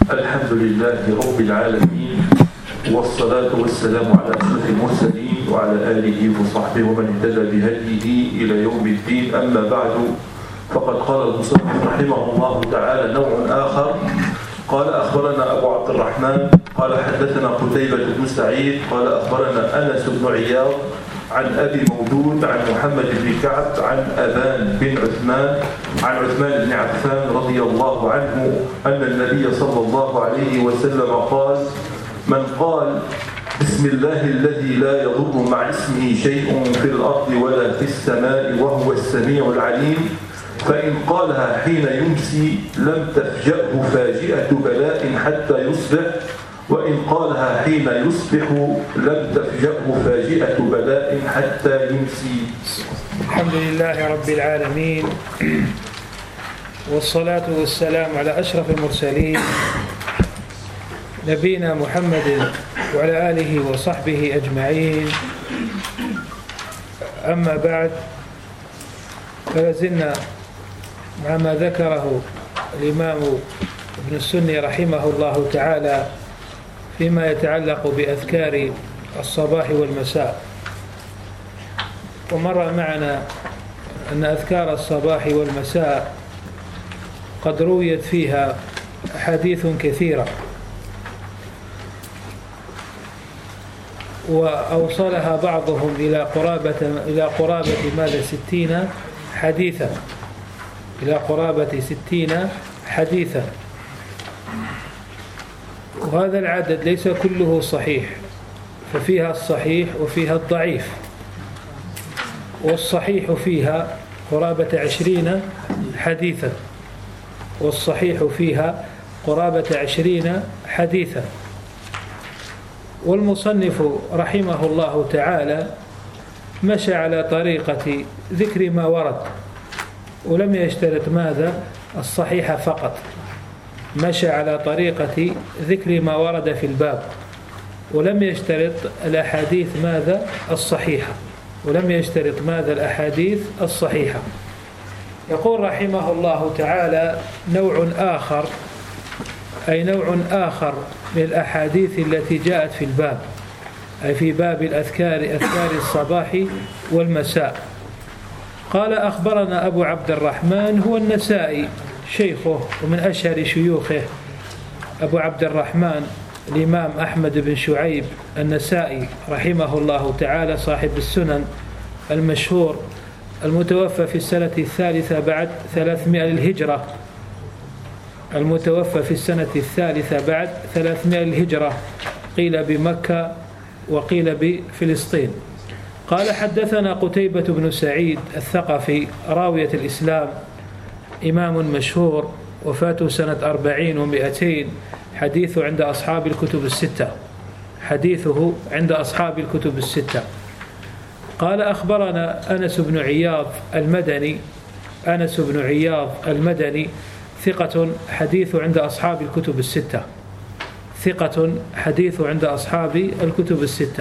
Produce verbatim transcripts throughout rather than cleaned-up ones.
الحمد لله رب العالمين، والصلاة والسلام على أشرف المرسلين وعلى آله وصحبه ومن اهتدى بهديه إلى يوم الدين. أما بعد، فقد قال المصنف رحمه الله تعالى نوع آخر. قال أخبرنا أبو عبد الرحمن قال حدثنا قتيبة بن سعيد قال أخبرنا أنس بن عياض عن أبي مودود عن محمد بن كعب عن أبان بن عثمان عن عثمان بن عفان رضي الله عنه أن النبي صلى الله عليه وسلم قال: من قال بسم الله الذي لا يضر مع اسمه شيء في الأرض ولا في السماء وهو السميع العليم، فإن قالها حين يمسي لم تفجأه فاجئة بلاء حتى يصبح، وإن قالها حين يصبح لم تفجأه فاجئة بلاء حتى يمسي. الحمد لله رب العالمين، والصلاة والسلام على أشرف المرسلين نبينا محمد وعلى آله وصحبه أجمعين. أما بعد، فلازلنا مع ما ذكره الإمام ابن السني رحمه الله تعالى فيما يتعلق بأذكار الصباح والمساء. ومر معنا أن أذكار الصباح والمساء قد رويت فيها أحاديث كثيرة، وأوصلها بعضهم إلى قرابة إلى قرابة ماذا ستين حديثا إلى قرابة ستين حديثا وهذا العدد ليس كله صحيح، ففيها الصحيح وفيها الضعيف، والصحيح فيها قرابة عشرين حديثا والصحيح فيها قرابة عشرين حديثا. والمصنف رحمه الله تعالى مشى على طريقة ذكر ما ورد، ولم يشترط ماذا الصحيح فقط، مشى على طريقة ذكر ما ورد في الباب، ولم يشترط الأحاديث ماذا الصحيحة ولم يشترط ماذا الأحاديث الصحيحة. يقول رحمه الله تعالى نوع آخر، أي نوع آخر من الأحاديث التي جاءت في الباب، أي في باب الأذكار أذكار الصباح والمساء. قال أخبرنا أبو عبد الرحمن، هو النسائي شيخه ومن أشهر شيوخه، أبو عبد الرحمن الإمام أحمد بن شعيب النسائي رحمه الله تعالى، صاحب السنن المشهور، المتوفى في السنة الثالثة بعد ثلاثمائة للهجرة المتوفى في السنة الثالثة بعد ثلاثمائة للهجرة، قيل بمكة وقيل بفلسطين. قال حدثنا قتيبة بن سعيد الثقفي راوية الإسلام، إمام مشهور، وفاته سنة أربعين ومئتين، حديثه عند أصحاب الكتب الستة حديثه عند أصحاب الكتب الستة. قال أخبرنا أنس بن عياض المدني أنس بن عياض المدني ثقة، حديثه عند أصحاب الكتب الستة ثقة حديثه عند أصحاب الكتب الستة.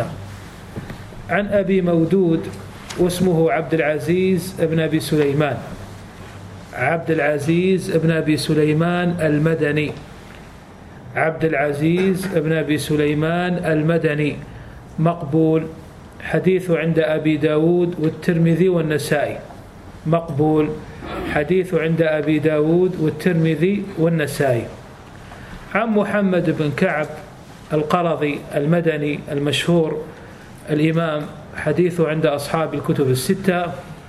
عن أبي مودود، واسمه عبد العزيز بن أبي سليمان عبد العزيز بن أبي سليمان المدني عبد العزيز بن أبي سليمان المدني مقبول، حديثه عند أبي داود والترمذي والنسائي مقبول حديثه عند أبي داود والترمذي والنسائي. عن محمد بن كعب القرظي المدني المشهور الإمام، حديثه عند أصحاب الكتب الستة.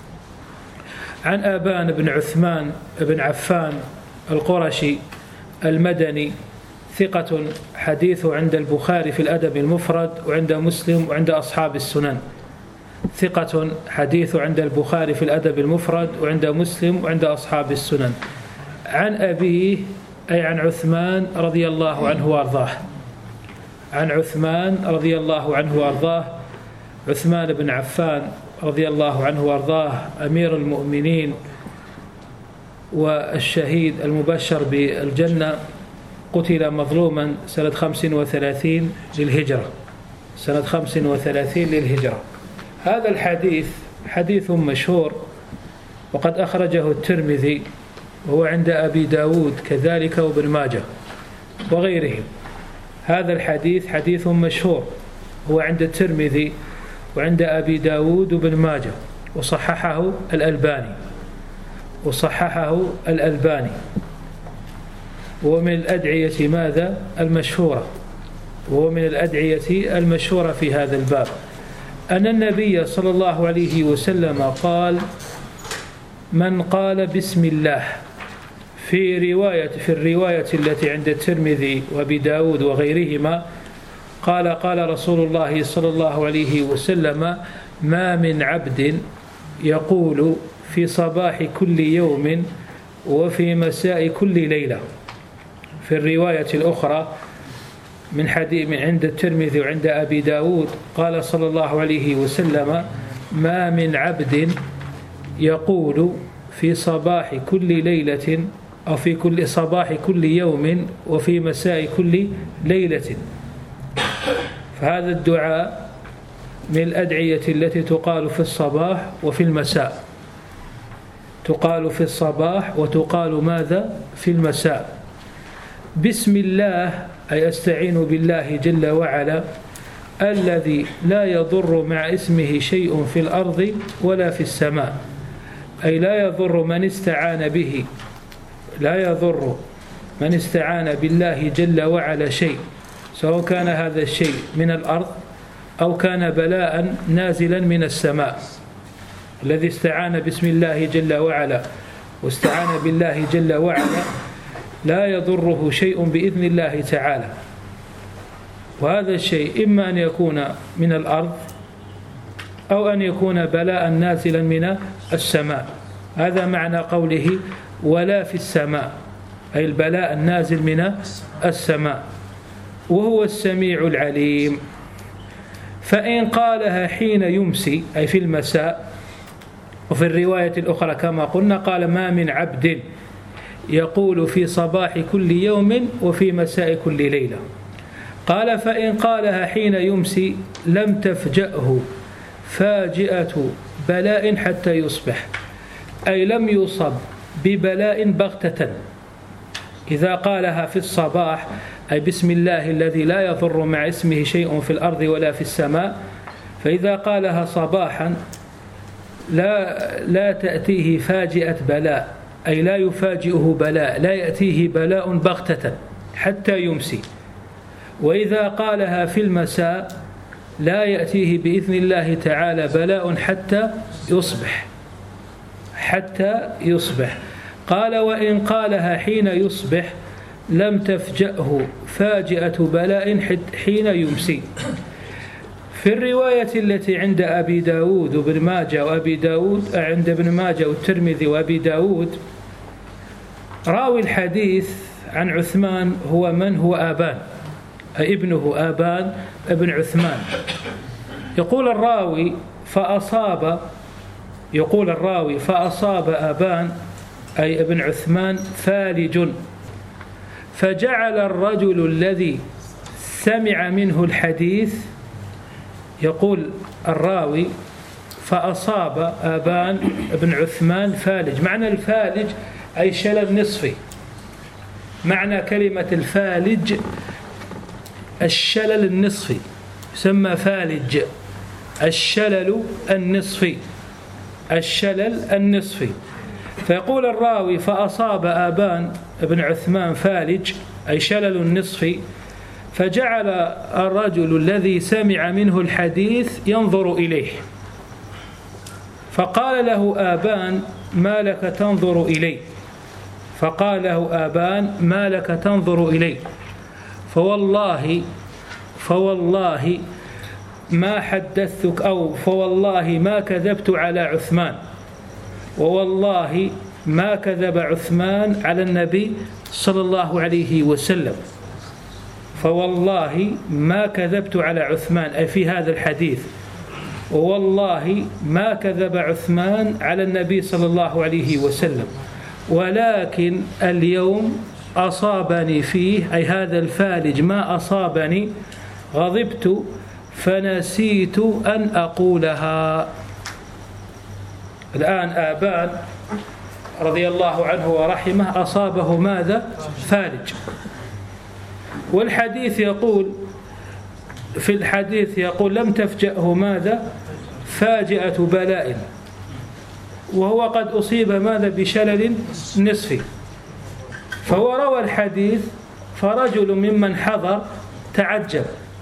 عن أبان بن عثمان بن عفان القرشي المدني ثقة، حديثه عند البخاري في الأدب المفرد وعند مسلم وعند أصحاب السنن ثقة حديثه عند البخاري في الأدب المفرد وعند مسلم وعند أصحاب السنن. عن أبيه، أي عن عثمان رضي الله عنه وأرضاه عن عثمان رضي الله عنه وأرضاه عثمان بن عفان رضي الله عنه وأرضاه، أمير المؤمنين والشهيد المبشر بالجنة، قتل مظلوما سنة خمس وثلاثين للهجرة سنة خمس وثلاثين للهجرة. هذا الحديث حديث مشهور، وقد أخرجه الترمذي وهو عند أبي داود كذلك وابن ماجه وغيرهم. هذا الحديث حديث مشهور، هو عند الترمذي وعند أبي داود وابن ماجه، وصححه الألباني وصححه الألباني ومن الأدعية ماذا المشهورة ومن الأدعية المشهورة في هذا الباب أن النبي صلى الله عليه وسلم قال: من قال بسم الله في رواية في الرواية التي عند الترمذي وأبي داود وغيرهما، قال قال رسول الله صلى الله عليه وسلم: ما من عبد يقول في صباح كل يوم وفي مساء كل ليلة. في الرواية الأخرى من حديث من عند الترمذي وعند أبي داود قال صلى الله عليه وسلم: ما من عبد يقول في صباح كل ليلة أو في كل صباح كل يوم وفي مساء كل ليلة. فهذا الدعاء من الأدعية التي تقال في الصباح وفي المساء، تقال في الصباح وتقال ماذا في المساء. بسم الله أي أستعين بالله جل وعلا الذي لا يضر مع اسمه شيء في الأرض ولا في السماء، أي لا يضر من استعان به، لا يضر من استعان بالله جل وعلا شيء، سواء كان هذا الشيء من الأرض أو كان بلاء نازلا من السماء. الذي استعان باسم الله جل وعلا واستعان بالله جل وعلا لا يضره شيء بإذن الله تعالى، وهذا الشيء إما أن يكون من الأرض أو أن يكون بلاء نازلا من السماء. هذا معنى قوله ولا في السماء، أي البلاء النازل من السماء، وهو السميع العليم. فإن قالها حين يمسي أي في المساء، وفي الرواية الأخرى كما قلنا قال: ما من عبد يقول في صباح كل يوم وفي مساء كل ليلة. قال: فإن قالها حين يمسي لم تفجأه فاجئة بلاء حتى يصبح، أي لم يصب ببلاء بغتة. إذا قالها في الصباح أي بسم الله الذي لا يضر مع اسمه شيء في الأرض ولا في السماء، فإذا قالها صباحا لا لا تأتيه فاجئة بلاء، أي لا يفاجئه بلاء، لا يأتيه بلاء بغتة حتى يمسي. وإذا قالها في المساء لا يأتيه بإذن الله تعالى بلاء حتى يصبح حتى يصبح. قال: وإن قالها حين يصبح لم تفجأه فاجئة بلاء حين يمسي. في الرواية التي عند أبي داود وابن ماجه وأبي داود عند ابن ماجه والترمذي وأبي داود، راوي الحديث عن عثمان هو من؟ هو آبان، أي ابنه آبان ابن عثمان. يقول الراوي فأصاب يقول الراوي فأصاب آبان أي ابن عثمان فالج، فجعل الرجل الذي سمع منه الحديث، يقول الراوي فأصاب آبان ابن عثمان فالج. معنى الفالج أي شلل نصفي، معنى كلمة الفالج الشلل النصفي، يسمى فالج الشلل النصفي الشلل النصفي. فيقول الراوي فأصاب آبان ابن عثمان فالج أي شلل نصفي، فجعل الرجل الذي سمع منه الحديث ينظر إليه، فقال له آبان: ما لك تنظر إلي؟ فقال له آبان: ما لك تنظر إلي؟ فوالله فوالله ما حدثتك أو فوالله ما كذبت على عثمان، ووالله ما كذب عثمان على النبي صلى الله عليه وسلم. فوالله ما كذبت على عثمان أي في هذا الحديث، ووالله ما كذب عثمان على النبي صلى الله عليه وسلم، ولكن اليوم أصابني فيه أي هذا الفالج ما أصابني، غضبت فنسيت أن أقولها. الآن آبان رضي الله عنه ورحمه أصابه ماذا؟ فالج، والحديث يقول في الحديث يقول لم تفجأه ماذا فاجئة بلاء، وهو قد أصيب ماذا بشلل نصفي. فهو روى الحديث فرجل ممن حضر تعجب،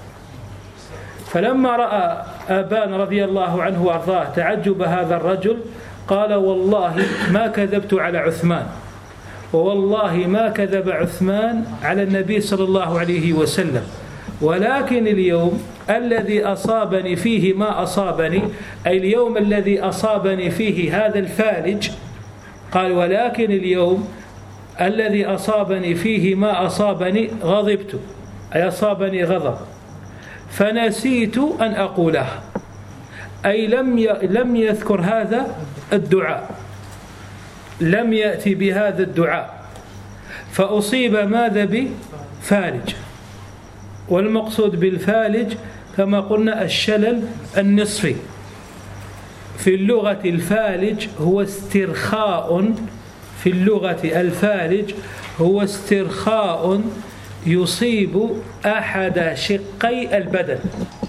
فلما رأى أبان رضي الله عنه وأرضاه تعجب هذا الرجل قال والله ما كذبت على عثمان، ووالله ما كذب عثمان على النبي صلى الله عليه وسلم، ولكن اليوم الذي أصابني فيه ما أصابني، أي اليوم الذي أصابني فيه هذا الفالج، قال ولكن اليوم الذي أصابني فيه ما أصابني غضبت، أي أصابني غضب، فنسيت أن أقوله، أي لم لم يذكر هذا الدعاء، لم يأتي بهذا الدعاء، فأصيب ماذا بفالج. والمقصود بالفالج كما قلنا الشلل النصفي. في اللغة الفالج هو استرخاء، في اللغة الفالج هو استرخاء يصيب أحد شقي البدن.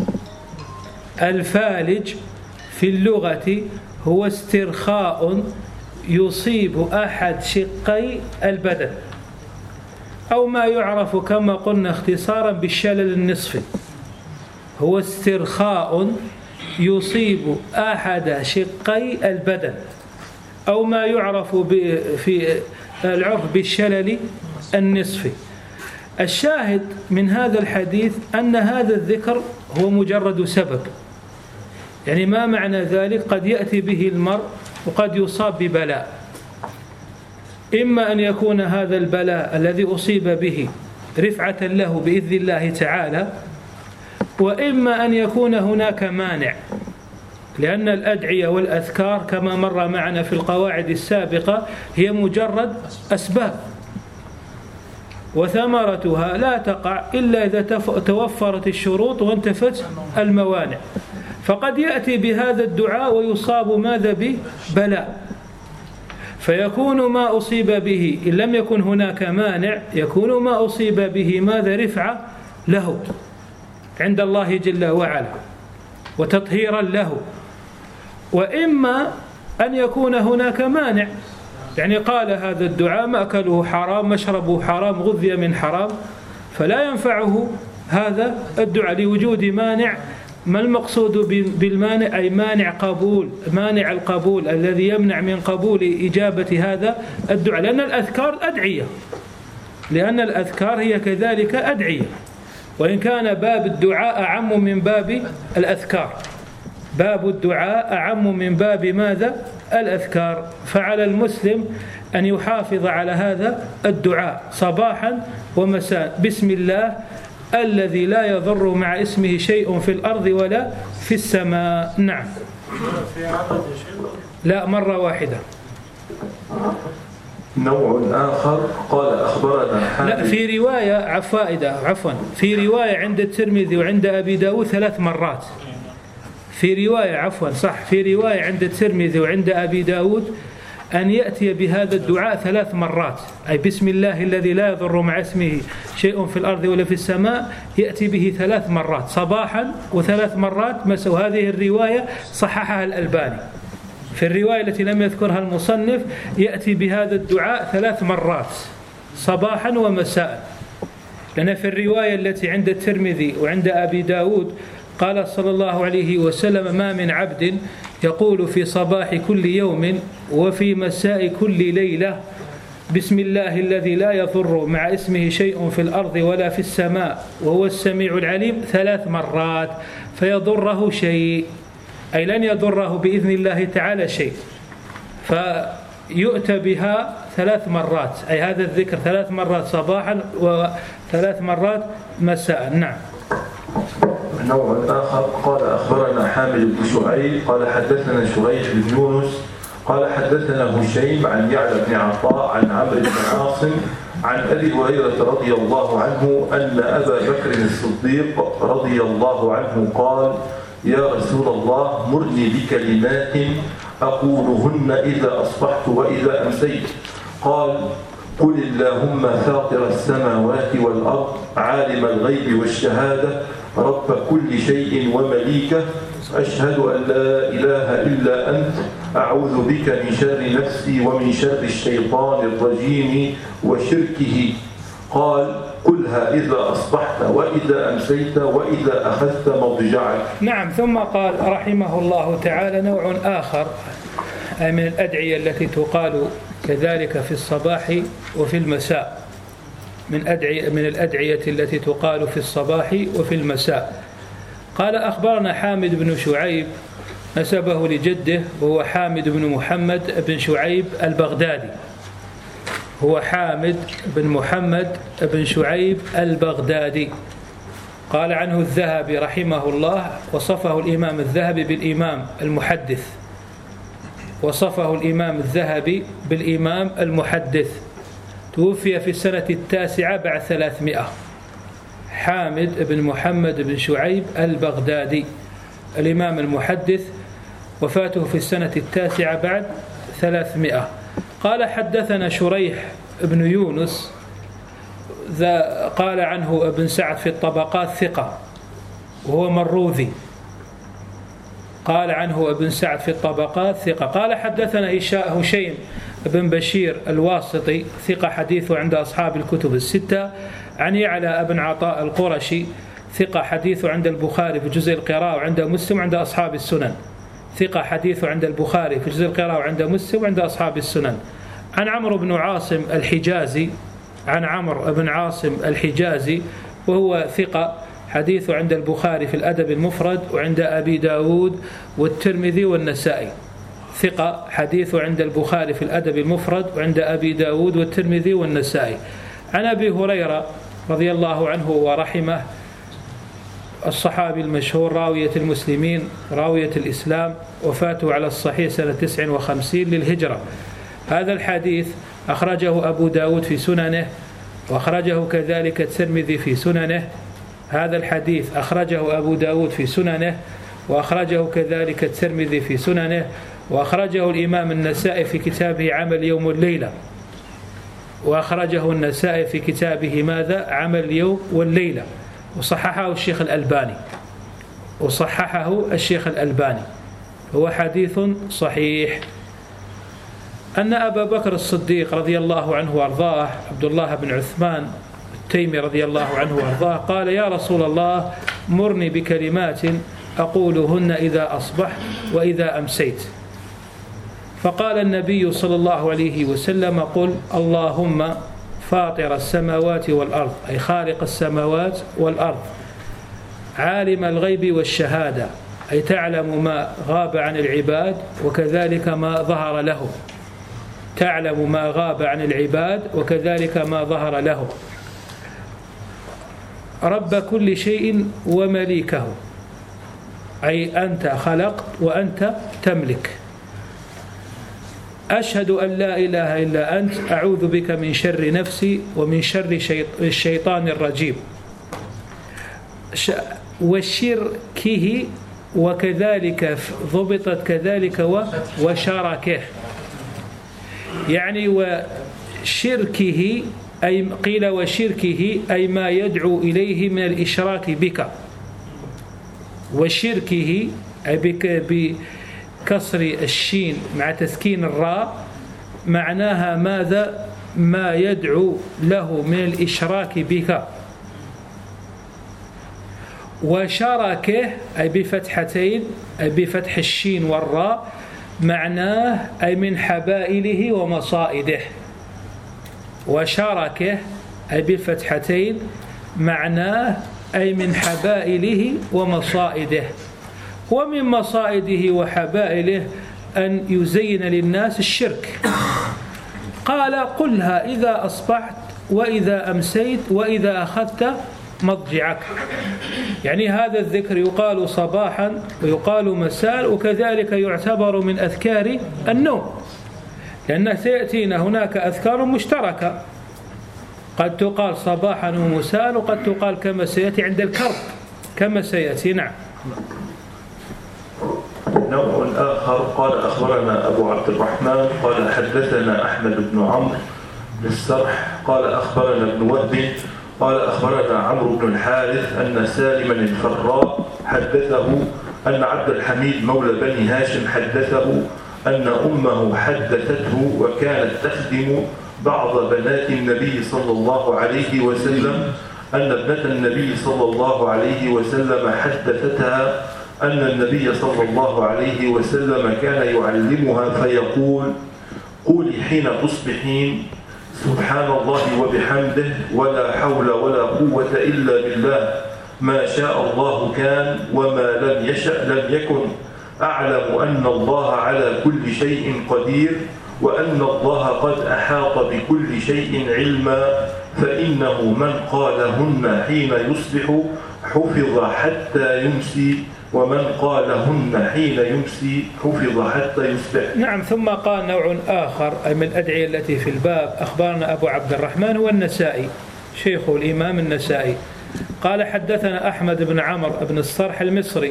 الفالج في اللغة هو استرخاء يصيب أحد شقي البدن، أو ما يعرف كما قلنا اختصارا بالشلل النصفي، هو استرخاء يصيب أحد شقي البدن، أو ما يعرف في العرف بالشلل النصفي. الشاهد من هذا الحديث أن هذا الذكر هو مجرد سبب، يعني ما معنى ذلك؟ قد يأتي به المرء وقد يصاب ببلاء، إما أن يكون هذا البلاء الذي أصيب به رفعة له بإذن الله تعالى، وإما أن يكون هناك مانع، لأن الأدعية والأذكار كما مر معنا في القواعد السابقة هي مجرد أسباب، وثمرتها لا تقع إلا إذا توفرت الشروط وانتفت الموانع. فقد يأتي بهذا الدعاء ويصاب ماذا ببلاء، فيكون ما أصيب به إن لم يكن هناك مانع يكون ما أصيب به ماذا رفعة له عند الله جل وعلا وتطهيرا له، وإما أن يكون هناك مانع، يعني قال هذا الدعاء مأكله حرام مشربه حرام غذي من حرام، فلا ينفعه هذا الدعاء لوجود مانع. ما المقصود بالمانع؟ أي مانع قبول، مانع القبول الذي يمنع من قبول إجابة هذا الدعاء، لأن الأذكار أدعية، لأن الأذكار هي كذلك أدعية، وإن كان باب الدعاء أعم من باب الأذكار، باب الدعاء أعم من باب ماذا؟ الأذكار. فعلى المسلم أن يحافظ على هذا الدعاء صباحا ومساء، بسم الله الذي لا يضر مع اسمه شيء في الأرض ولا في السماء. نعم. لا، مرة واحدة. نوع آخر قال أخبرنا حامد. لا، في رواية عفائدة عفوا في رواية عند الترمذي وعند أبي داود ثلاث مرات. في رواية عفوا صح في رواية عند الترمذي وعند أبي داود أن يأتي بهذا الدعاء ثلاث مرات، أي بسم الله الذي لا يضر مع اسمه شيء في الأرض ولا في السماء، يأتي به ثلاث مرات صباحا وثلاث مرات مساء. وهذه الرواية صححها الألباني. في الرواية التي لم يذكرها المصنف يأتي بهذا الدعاء ثلاث مرات صباحا ومساء، لأن في الرواية التي عند الترمذي وعند أبي داود قال صلى الله عليه وسلم ما من عبد يقول في صباح كل يوم وفي مساء كل ليلة بسم الله الذي لا يضر مع اسمه شيء في الأرض ولا في السماء وهو السميع العليم ثلاث مرات فيضره شيء، أي لن يضره بإذن الله تعالى شيء، فيؤتى بها ثلاث مرات، أي هذا الذكر ثلاث مرات صباحا وثلاث مرات مساء. نعم. نوع آخر قال أخبرنا حامد بن شعيب قال حدثنا شريح بن يونس قال حدثنا هشيم عن يعلى بن عطاء عن عمرو بن عاصم عن أبي هريرة رضي الله عنه أن أبا بكر الصديق رضي الله عنه قال يا رسول الله مرني بكلمات أقولهن إذا أصبحت وإذا أمسيت. قال قل اللهم فاطر السماوات والأرض عالم الغيب والشهادة رب كل شيء ومليكه أشهد أن لا إله إلا أنت أعوذ بك من شر نفسي ومن شر الشيطان الرجيم وشركه. قال قلها إذا أصبحت وإذا أمسيت وإذا أخذت مضجعك. نعم. ثم قال رحمه الله تعالى نوع آخر من الأدعية التي تقال كذلك في الصباح وفي المساء، من أدعية من الأدعية التي تقال في الصباح وفي المساء. قال أخبرنا حامد بن شعيب نسبه لجده وهو حامد بن محمد بن شعيب البغدادي، هو حامد بن محمد بن شعيب البغدادي. قال عنه الذهبي رحمه الله، وصفه الإمام الذهبي بالإمام المحدث، وصفه الإمام الذهبي بالإمام المحدث. توفي في السنة التاسعة بعد ثلاثمائة. حامد بن محمد بن شعيب البغدادي الإمام المحدث، وفاته في السنة التاسعة بعد ثلاثمائة. قال حدثنا شريح بن يونس، ذا قال عنه ابن سعد في الطبقات ثقة وهو مروذي، قال عنه ابن سعد في الطبقات ثقة. قال حدثنا هشيم بن بشير الواسطي ثقة حديثه عند أصحاب الكتب الستة، عن يعلى بن عطاء القرشي ثقة حديثه عند البخاري في جزء القراءة وعند مسلم وعند أصحاب السنن، ثقة حديثه عند البخاري في جزء القراءة وعند مسلم وعند أصحاب السنن. عن عمرو بن عاصم الحجازي، عن عمرو بن عاصم الحجازي وهو ثقة حديثه عند البخاري في الأدب المفرد وعند أبي داود والترمذي والنسائي، ثقة حديثه عند البخاري في الأدب المفرد وعند أبي داود والترمذي والنسائي. عن أبي هريرة رضي الله عنه ورحمه الصحابي المشهور راوية المسلمين راوية الإسلام، وفاته على الصحيح سنة تسع وخمسين للهجرة. هذا الحديث أخرجه أبو داود في سننه، وأخرجه كذلك الترمذي في سننه. هذا الحديث أخرجه أبو داود في سننه، وأخرجه كذلك الترمذي في سننه، وأخرجه الإمام النسائي في كتابه عمل يوم والليلة، وأخرجه النسائي في كتابه ماذا؟ عمل اليوم والليلة، وصححه الشيخ الألباني وصححه الشيخ الألباني هو حديث صحيح. أن أبا بكر الصديق رضي الله عنه وأرضاه عبد الله بن عثمان التيمي رضي الله عنه وأرضاه قال يا رسول الله مرني بكلمات أقولهن إذا أصبحت وإذا أمسيت. فقال النبي صلى الله عليه وسلم قل اللهم فاطر السماوات والأرض، أي خالق السماوات والأرض، عالم الغيب والشهادة، أي تعلم ما غاب عن العباد وكذلك ما ظهر له، تعلم ما غاب عن العباد وكذلك ما ظهر له، رب كل شيء ومليكه، أي أنت خلقت وأنت تملك. أشهد أن لا إله إلا أنت أعوذ بك من شر نفسي ومن شر الشيطان الرجيم وشركه، وكذلك ضبطت كذلك وشركه، يعني وشركه أي قيل وشركه أي ما يدعو إليه من الإشراك بك، وشركه أي بكسر الشين مع تسكين الراء معناها ماذا؟ ما يدعو له من الإشراك بك. وشركه أي بفتحتين أي بفتح الشين والراء معناه أي من حبائله ومصائده، وشركه أي بالفتحتين معناه أي من حبائله ومصائده، ومن مصائده وحبائله أن يزين للناس الشرك. قال قلها إذا أصبحت وإذا أمسيت وإذا أخذت مضجعك، يعني هذا الذكر يقال صباحا ويقال مساء، وكذلك يعتبر من أذكار النوم، لأن سيأتينا هناك أذكار مشتركة قد تقال صباحا ومساء، وقد تقال كما سيأتي عند الكرب كما سيأتي. نعم. نوع آخر قال أخبرنا أبو عبد الرحمن قال حدثنا أحمد بن عمرو بن السرح قال أخبرنا ابن وهب قال أخبرنا عمرو بن الحارث أن سالما الفراء حدثه أن عبد الحميد مولى بني هاشم حدثه أن أمه حدثته وكانت تخدم بعض بنات النبي صلى الله عليه وسلم أن ابنة النبي صلى الله عليه وسلم حدثتها أن النبي صلى الله عليه وسلم كان يعلمها فيقول قولي حين تصبحين سبحان الله وبحمده ولا حول ولا قوة إلا بالله ما شاء الله كان وما لم يشأ لم يكن أعلم أن الله على كل شيء قدير وأن الله قد أحاط بكل شيء علما فإنه من قالهن حين يصبح حفظ حتى يمسي ومن قالهن حين يمسي حفظ حتى يصبح. نعم. ثم قال نوع آخر أي من الأدعية التي في الباب أخبرنا أبو عبد الرحمن والنسائي شيخ الإمام النسائي قال حدثنا أحمد بن عمرو بن الصرح المصري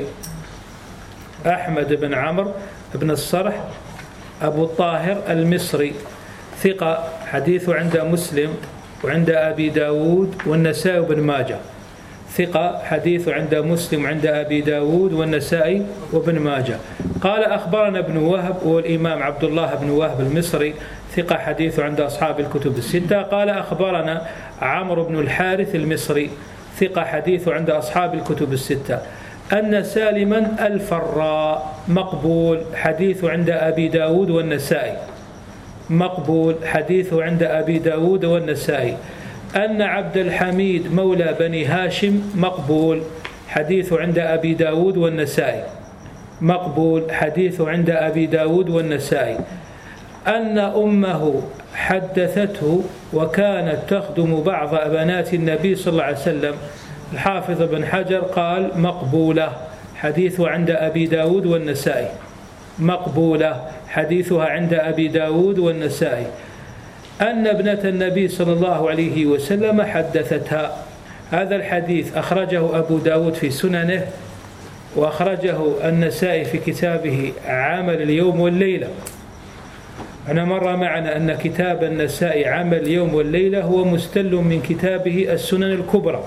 أحمد بن عمرو بن الصرح أبو الطاهر المصري ثقة حديثه عند مسلم وعند أبي داود والنسائي وابن ماجه ثقة حديثه عند مسلم وعند أبي داود والنسائي وابن ماجه قال أخبرنا ابن وهب والإمام عبد الله بن وهب المصري ثقة حديثه عند أصحاب الكتب الستة قال أخبرنا عمرو بن الحارث المصري ثقة حديثه عند أصحاب الكتب الستة أن سالما الفراء مقبول حديثه عند أبي داود والنسائي مقبول حديثه عند أبي داود والنسائي أن عبد الحميد مولى بني هاشم مقبول حديثه عند أبي داود والنسائي مقبول حديثه عند أبي داود والنسائي أن أمه حدثته وكانت تخدم بعض بنات النبي صلى الله عليه وسلم الحافظ بن حجر قال مقبولة حديثه عند أبي داود والنسائي مقبولة حديثها عند أبي داود والنسائي أن ابنة النبي صلى الله عليه وسلم حدثتها. هذا الحديث أخرجه أبو داود في سننه وأخرجه النسائي في كتابه عمل اليوم والليلة. أنا مر معنا أن كتاب النسائي عمل اليوم والليلة هو مستل من كتابه السنن الكبرى.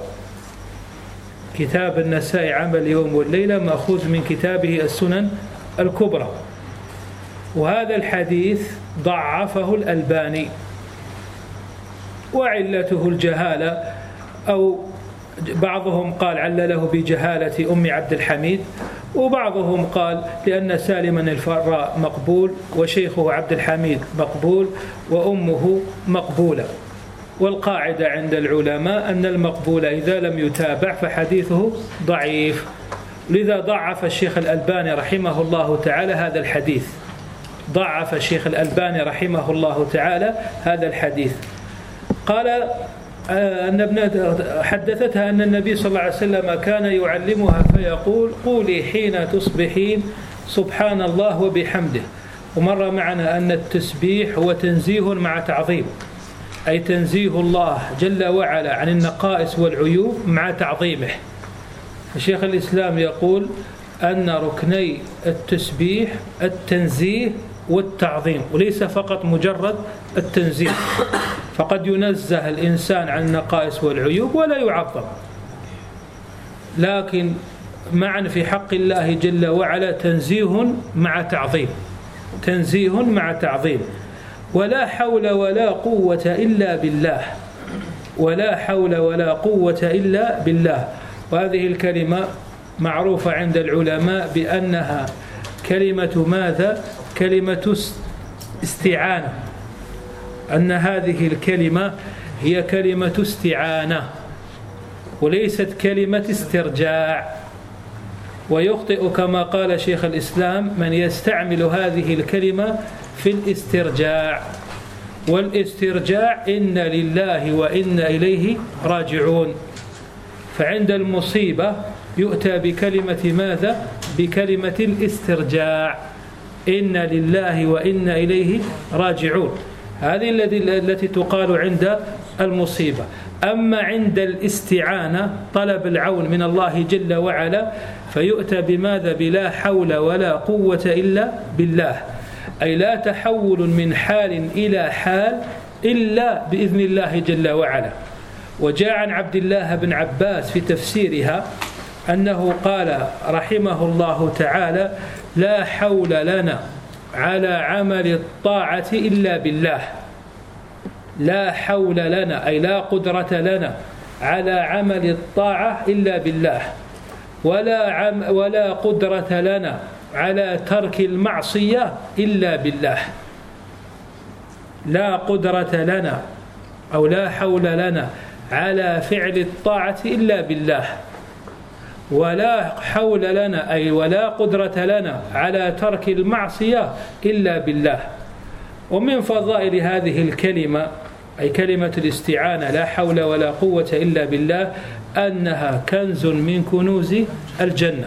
كتاب النسائي عمل اليوم والليلة مأخوذ من كتابه السنن الكبرى. وهذا الحديث ضعفه الألباني وعلته الجهالة أو بعضهم قال علله بجهالة أم عبد الحميد وبعضهم قال لأن سالما الفراء مقبول وشيخه عبد الحميد مقبول وأمه مقبولة. والقاعدة عند العلماء أن المقبول إذا لم يتابع فحديثه ضعيف. لذا ضعف الشيخ الألباني رحمه الله تعالى هذا الحديث ضعف الشيخ الألباني رحمه الله تعالى هذا الحديث. قال أن ابنة حدثتها أن النبي صلى الله عليه وسلم كان يعلمها فيقول قولي حين تصبحين سبحان الله وبحمده. ومر معنا أن التسبيح هو تنزيه مع تعظيم أي تنزيه الله جل وعلا عن النقائص والعيوب مع تعظيمه. الشيخ الإسلام يقول أن ركني التسبيح التنزيه والتعظيم وليس فقط مجرد التنزيه. فقد ينزه الإنسان عن النقائص والعيوب ولا يعظم لكن معا في حق الله جل وعلا تنزيه مع تعظيم تنزيه مع تعظيم. ولا حول ولا قوة إلا بالله ولا حول ولا قوة إلا بالله. وهذه الكلمة معروفة عند العلماء بأنها كلمة ماذا؟ كلمة استعانة. أن هذه الكلمة هي كلمة استعانة وليست كلمة استرجاع. ويخطئ كما قال شيخ الإسلام من يستعمل هذه الكلمة في الاسترجاع. والاسترجاع إن لله وإن إليه راجعون. فعند المصيبة يؤتى بكلمة ماذا؟ بكلمة الاسترجاع إن لله وإن إليه راجعون. هذه التي تقال عند المصيبة. أما عند الاستعانة طلب العون من الله جل وعلا فيؤتى بماذا؟ بلا حول ولا قوة إلا بالله. أي لا تحول من حال إلى حال إلا بإذن الله جل وعلا. وجاء عن عبد الله بن عباس في تفسيرها أنه قال رحمه الله تعالى: لا حول لنا على عمل الطاعة إلا بالله. لا حول لنا أي لا قدرة لنا على عمل الطاعة إلا بالله، ولا عم ولا قدرة لنا على ترك المعصية إلا بالله. لا قدرة لنا أو لا حول لنا على فعل الطاعة إلا بالله، ولا حول لنا أي ولا قدرة لنا على ترك المعصية إلا بالله. ومن فضائل هذه الكلمة أي كلمة الاستعانة لا حول ولا قوة إلا بالله أنها كنز من كنوز الجنة،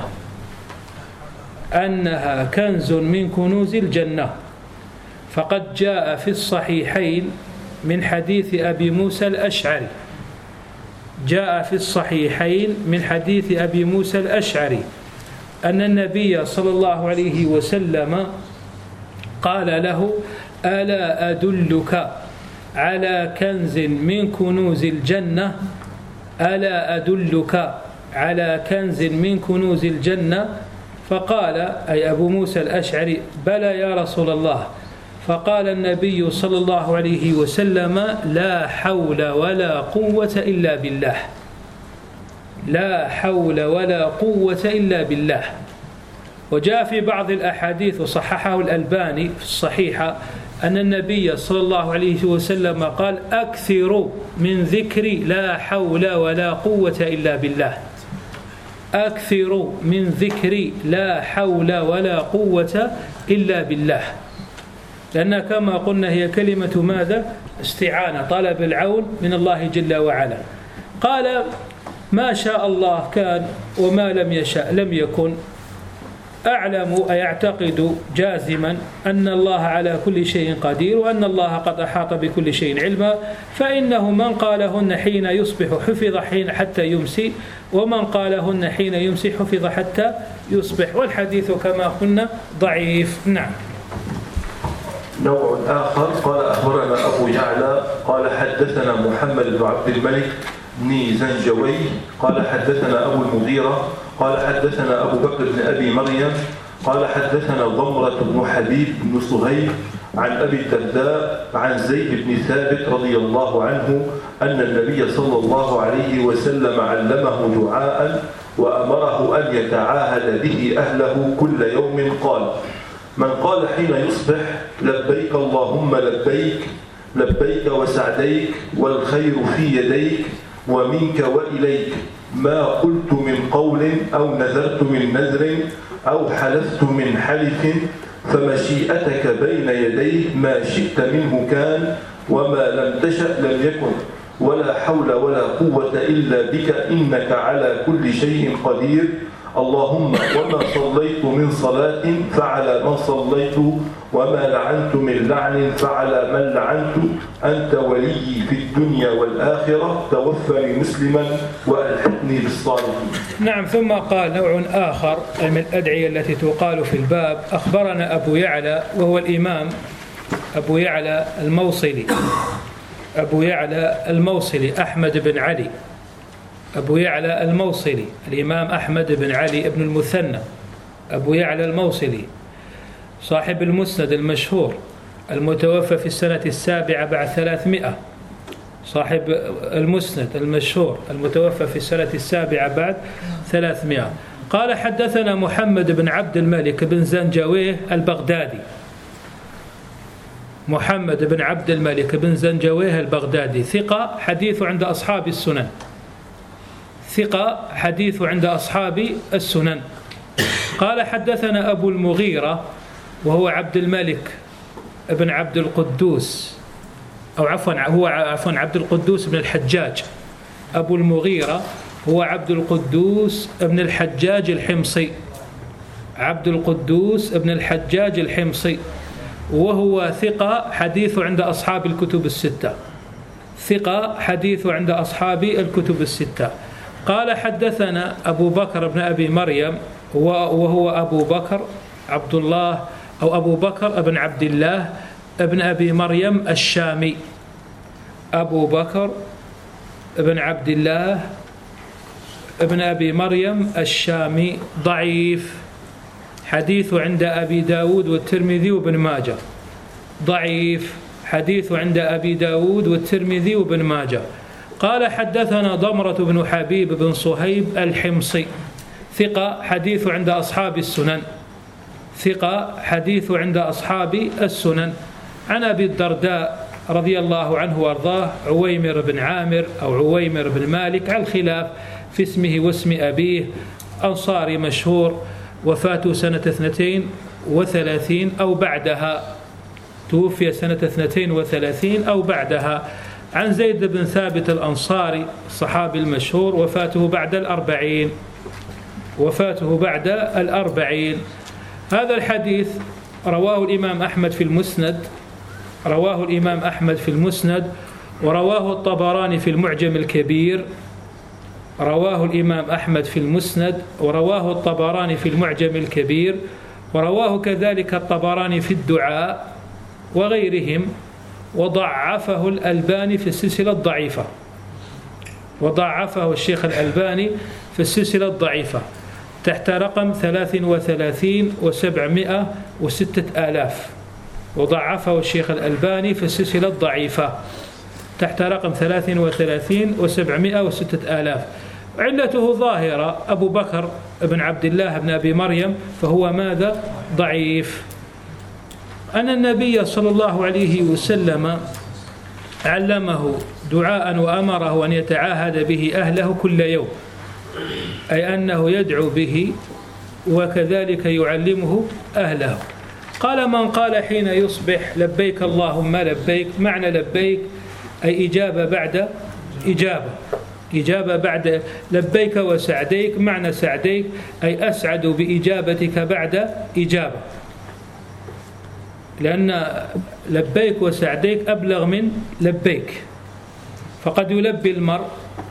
أنها كنز من كنوز الجنة. فقد جاء في الصحيحين من حديث أبي موسى الأشعري جاء في الصحيحين من حديث أبي موسى الأشعري أن النبي صلى الله عليه وسلم قال له: ألا أدلك على كنز من كنوز الجنة ألا أدلك على كنز من كنوز الجنة؟ فقال أي أبو موسى الأشعري: بلى يا رسول الله. فقال النبي صلى الله عليه وسلم: لا حول ولا قوة إلا بالله. لا حول ولا قوة إلا بالله. وجاء في بعض الأحاديث وصححه الألباني في الصحيحة أن النبي صلى الله عليه وسلم قال: أكثروا من ذكر لا حول ولا قوة إلا بالله. أكثروا من ذكر لا حول ولا قوة إلا بالله، لأن كما قلنا هي كلمة ماذا؟ استعانة، طلب العون من الله جل وعلا. قال: ما شاء الله كان وما لم يشاء لم يكن. أعلم أي أعتقد جازما أن الله على كل شيء قدير، وأن الله قد أحاط بكل شيء علما، فإنه من قالهن حين يصبح حفظ حين حتى يمسي، ومن قالهن حين يمسي حفظ حتى يصبح. والحديث كما قلنا ضعيف. نعم. نوع آخر قال: أخبرنا أبو يعلى قال حدثنا محمد بن عبد الملك بن زنجوي قال حدثنا أبو المغيرة قال حدثنا أبو بكر بن أبي مريم قال حدثنا ضمرة بن حبيب بن صهيب عن أبي الدرداء عن زيد بن ثابت رضي الله عنه أن النبي صلى الله عليه وسلم علمه دعاء وأمره أن يتعاهد به أهله كل يوم. قال: من قال حين يصبح: لبيك اللهم لبيك لبيك وسعديك والخير في يديك ومنك وإليك، ما قلت من قول أو نذرت من نذر أو حلفت من حلف، فمشيئتك بين يديه، ما شئت منه كان وما لم تشأ لم يكن، ولا حول ولا قوة إلا بك، إنك على كل شيء قدير. اللهم وما صليت من صلاة فعلى من صليت، وما لعنت من لعن فعلى من لعنت، أنت ولي في الدنيا والآخرة، توفني مسلما وألحقني بالصالحين. نعم. ثم قال نوع آخر من الأدعية التي تقال في الباب: أخبرنا أبو يعلى وهو الإمام أبو يعلى الموصلي أبو يعلى الموصلي أحمد بن علي أبو يعلى الموصلي الإمام أحمد بن علي بن المثنى أبو يعلى الموصلي صاحب المسند المشهور المتوفى في السنة السابعة بعد ثلاثمائة، صاحب المسند المشهور المتوفى في السنة السابعة بعد ثلاثمائة. قال: حدثنا محمد بن عبد الملك بن زنجويه البغدادي محمد بن عبد الملك بن زنجويه البغدادي ثقة، حديث عند أصحاب السنن ثقة حديث عند أصحاب السنن. قال: حدثنا أبو المغيرة وهو عبد الملك بن عبد القدوس أو عفوا هو عفوا عبد القدوس بن الحجاج. أبو المغيرة هو عبد القدوس بن الحجاج الحمصي عبد القدوس بن الحجاج الحمصي وهو ثقة حديث عند أصحاب الكتب الستة ثقة حديث عند أصحاب الكتب الستة. قال: حدثنا أبو بكر بن أبي مريم وهو أبو بكر عبد الله أو أبو بكر بن عبد الله بن أبي مريم الشامي أبو بكر بن عبد الله ابن أبي مريم الشامي ضعيف، حديث عند أبي داود والترمذي وابن ماجه. ضعيف، حديث عند أبي داود والترمذي وابن ماجه. قال حدثنا ضمرة بن حبيب بن صهيب الحمصي ثقة، حديث عند أصحاب السنن. ثقة، حديث عند أصحاب السنن. عن أبي الدرداء رضي الله عنه وارضاه عويمر بن عامر أو عويمر بن مالك، على الخلاف في اسمه واسم أبيه، أنصاري مشهور، وفاته سنة اثنتين وثلاثين أو بعدها، توفي سنة اثنتين وثلاثين أو بعدها. عن زيد بن ثابت الأنصاري الصحابي المشهور، وفاته بعد الأربعين، وفاته بعد الأربعين. هذا الحديث رواه الإمام أحمد في المسند، رواه الإمام أحمد في المسند، ورواه الطبراني في المعجم الكبير. رواه الإمام أحمد في المسند، ورواه الطبراني في المعجم الكبير، ورواه كذلك الطبراني في الدعاء وغيرهم، وضعفه الألباني في السلسلة الضعيفة، وضعفه الشيخ الألباني في السلسلة الضعيفة تحت رقم ثلاث وثلاثين وسبعمائة وستة آلاف، وضعفه الشيخ الألباني في السلسلة الضعيفة تحت رقم ثلاث وثلاثين وسبعمائة وستة آلاف. علته ظاهرة، أبو بكر بن عبد الله بن أبي مريم، فهو ماذا؟ ضعيف. أن النبي صلى الله عليه وسلم علمه دعاء وأمره أن يتعاهد به أهله كل يوم، أي أنه يدعو به وكذلك يعلمه أهله. قال من قال حين يصبح لبيك اللهم لبيك، معنى لبيك أي إجابة بعد إجابة، إجابة بعد لبيك وسعديك، معنى سعديك أي أسعد بإجابتك بعد إجابة، لأن لبيك وسعديك أبلغ من لبيك. فقد يلبي المرء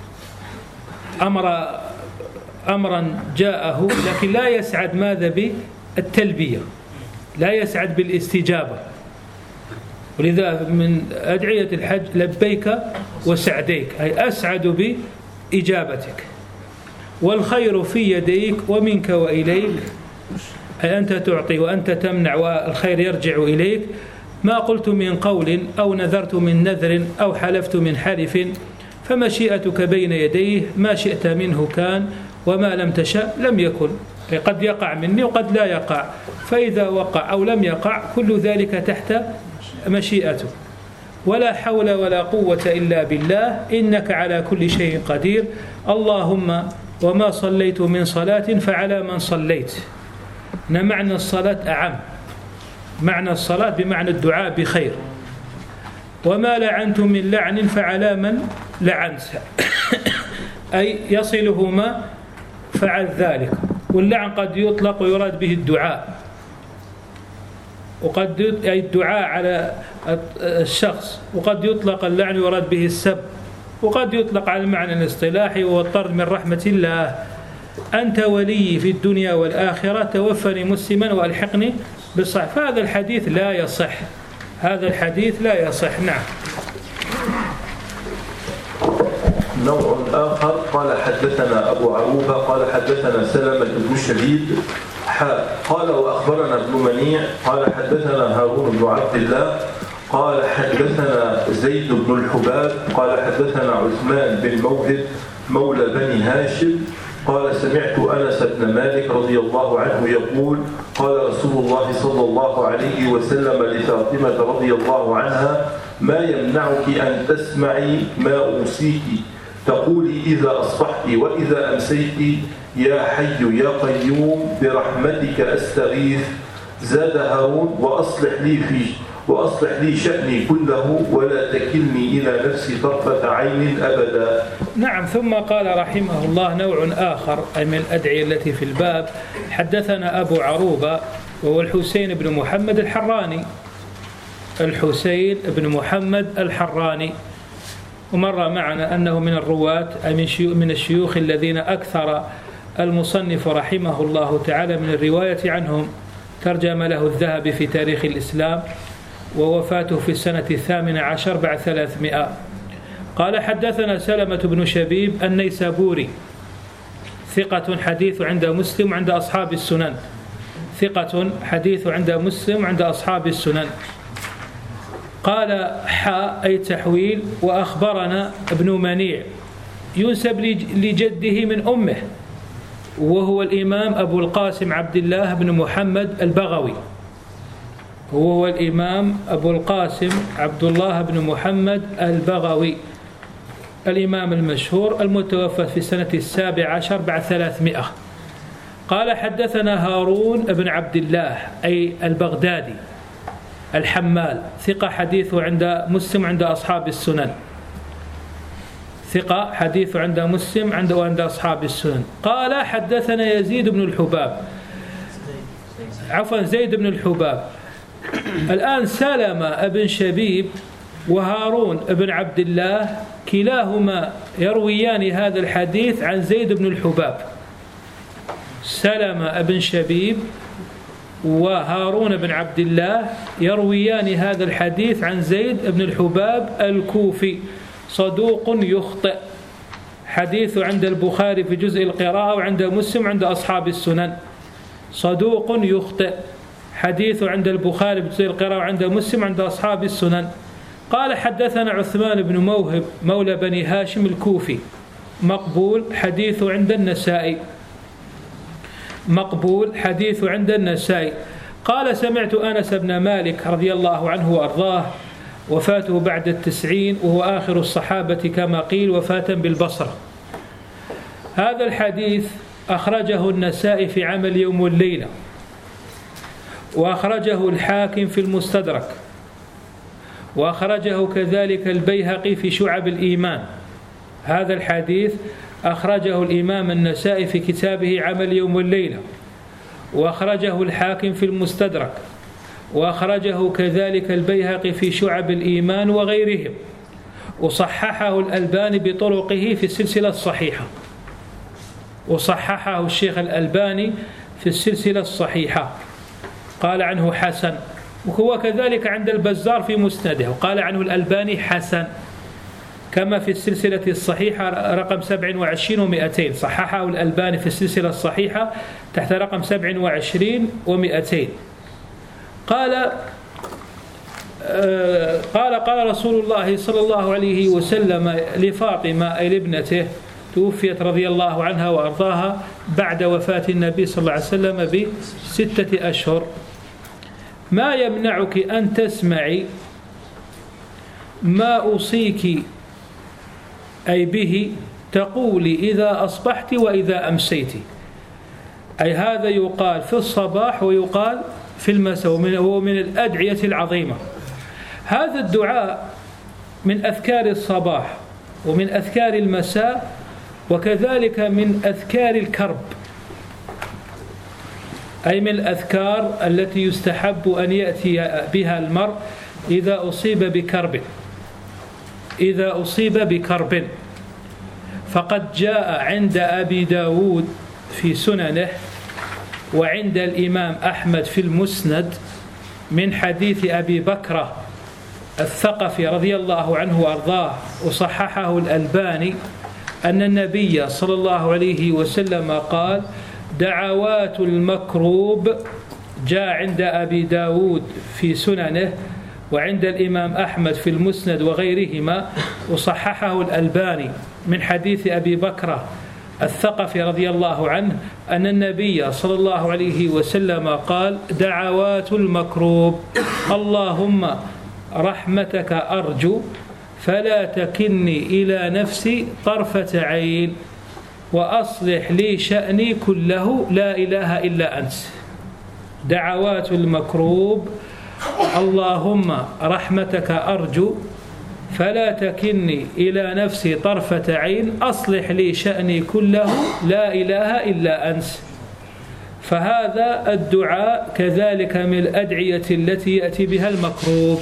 أمر أمرا جاءه، لكن لا يسعد ماذا بالتلبية، لا يسعد بالاستجابة. ولذا من أدعية الحج لبيك وسعديك أي أسعد بإجابتك، والخير في يديك ومنك وإليك، أي أنت تعطي وأنت تمنع والخير يرجع إليك. ما قلت من قول أو نذرت من نذر أو حلفت من حلف فمشيئتك بين يديه، ما شئت منه كان وما لم تشاء لم يكن. قد يقع مني وقد لا يقع، فإذا وقع أو لم يقع كل ذلك تحت مشيئته. ولا حول ولا قوة إلا بالله، إنك على كل شيء قدير. اللهم وما صليت من صلاة فعلى من صليت. معنى الصلاة أعم، معنى الصلاة بمعنى الدعاء بخير. وما لعنت من لعن فعلى من لعنت، أي يصله ما فعل ذلك. واللعن قد يطلق ويراد به الدعاء، وقد أي الدعاء على الشخص، وقد يطلق اللعن ويراد به السب، وقد يطلق على المعنى الاصطلاحي وهو الطرد من رحمة الله. أنت ولي في الدنيا والآخرة، توفني مسلما وألحقني بالصالحين. فهذا الحديث لا يصح، هذا الحديث لا يصح. نعم. نوع آخر قال حدثنا أبو عروبة قال حدثنا سلمة بن شديد قال وأخبرنا ابن منيع قال حدثنا هارون بن عبد الله قال حدثنا زيد بن الحباب قال حدثنا عثمان بن موهب مولى بني هاشم قال سمعت أنس بن مالك رضي الله عنه يقول قال رسول الله صلى الله عليه وسلم لفاطمة رضي الله عنها ما يمنعك أن تسمعي ما أوصيك تقولي إذا أصبحت وإذا أمسيت يا حي يا قيوم برحمتك أستغيث. زاد هارون وأصلح لي في وأصلح لي شأني كله ولا تكلني إلى نفسي طرفة عين أبدا. نعم. ثم قال رحمه الله نوع آخر أي من الأدعية التي في الباب. حدثنا أبو عروبة وهو الحسين بن محمد الحراني، الحسين بن محمد الحراني، ومر معنا أنه من الرواة أي من الشيوخ الذين أكثر المصنف رحمه الله تعالى من الرواية عنهم. ترجم له الذهبي في تاريخ الإسلام، ووفاته في السنة الثامنة عشر بعد ثلاثمائة. قال حدثنا سلمة بن شبيب النيسابوري ثقة حديث عند مسلم عند أصحاب السنن ثقة حديث عند مسلم عند أصحاب السنن. قال حاء أي تحويل. وأخبرنا ابن منيع ينسب لجده من أمه وهو الإمام أبو القاسم عبد الله بن محمد البغوي وهو الإمام أبو القاسم عبد الله بن محمد البغوي الإمام المشهور المتوفى في السنة السابعة عشر بعد ثلاثمائة. قال حدثنا هارون بن عبد الله أي البغدادي الحمال ثقة حديث عند مسلم عند أصحاب السنن ثقة حديث عند مسلم عند وعند أصحاب السنن. قال حدثنا يزيد بن الحباب عفوا زيد بن الحباب. الآن سلمة بن شبيب وهارون بن عبد الله كلاهما يرويان هذا الحديث عن زيد بن الحباب. سلمة بن شبيب وهارون بن عبد الله يرويان هذا الحديث عن زيد بن الحباب الكوفي صدوق يخطئ حديث عند البخاري في جزء القراءة وعند مسلم عند أصحاب السنن. صدوق يخطئ حديث عند البخاري في جزء القراءة وعند مسلم عند أصحاب السنن. قال حدثنا عثمان بن موهب مولى بني هاشم الكوفي مقبول حديث عند النسائي مقبول حديث عند النسائي. قال سمعت أنس بن مالك رضي الله عنه وأرضاه وفاته بعد التسعين وهو آخر الصحابة كما قيل وفاة بالبصرة. هذا الحديث أخرجه النسائي في عمل يوم والليلة وأخرجه الحاكم في المستدرك وأخرجه كذلك البيهقي في شعب الإيمان. هذا الحديث أخرجه الإمام النسائي في كتابه عمل يوم والليلة وأخرجه الحاكم في المستدرك وأخرجه كذلك البيهقي في شعب الإيمان وغيرهم وصححه الألباني بطرقه في السلسلة الصحيحة وصححه الشيخ الألباني في السلسلة الصحيحة قال عنه حسن وهو كذلك عند البزار في مسنده وقال عنه الألباني حسن كما في السلسلة الصحيحة رقم سبع وعشرين ومئتين صححه الألباني في السلسلة الصحيحة تحت رقم سبع وعشرين ومئتين. قال آه قال قال رسول الله صلى الله عليه وسلم لفاطمة أي لابنته توفيت رضي الله عنها وأرضاها بعد وفاة النبي صلى الله عليه وسلم بستة أشهر: ما يمنعك أن تسمعي ما أوصيك أي به تقولي إذا أصبحت وإذا أمسيت. أي هذا يقال في الصباح ويقال في المساء وهو من الأدعية العظيمة. هذا الدعاء من أذكار الصباح ومن أذكار المساء وكذلك من أذكار الكرب، أي من الأذكار التي يستحب أن يأتي بها المرء إذا أصيب بكرب إذا أصيب بكرب. فقد جاء عند أبي داود في سننه وعند الإمام أحمد في المسند من حديث أبي بكرة الثقفي رضي الله عنه وأرضاه وصححه الألباني أن النبي صلى الله عليه وسلم قال: دعوات المكروب. جاء عند أبي داود في سننه وعند الإمام أحمد في المسند وغيرهما وصححه الألباني من حديث أبي بكرة الثقفي رضي الله عنه أن النبي صلى الله عليه وسلم قال: دعوات المكروب، اللهم رحمتك أرجو فلا تكلني إلى نفسي طرفة عين وأصلح لي شأني كله لا إله إلا أنت. دعوات المكروب، اللهم رحمتك أرجو فلا تكلني إلى نفسي طرفة عين أصلح لي شأني كله لا إله إلا أنت. فهذا الدعاء كذلك من الأدعية التي يأتي بها المكروب.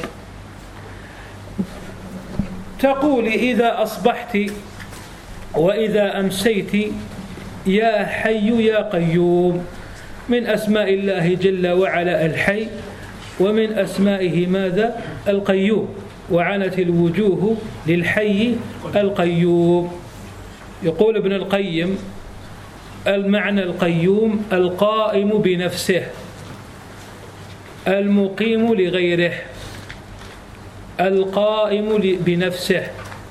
تقول إذا أصبحت وإذا أمسيت يا حي يا قيوم، من أسماء الله جل وعلا الحي، ومن أسمائه ماذا؟ القيوم. وعنت الوجوه للحي القيوم. يقول ابن القيم: المعنى القيوم القائم بنفسه المقيم لغيره، القائم بنفسه،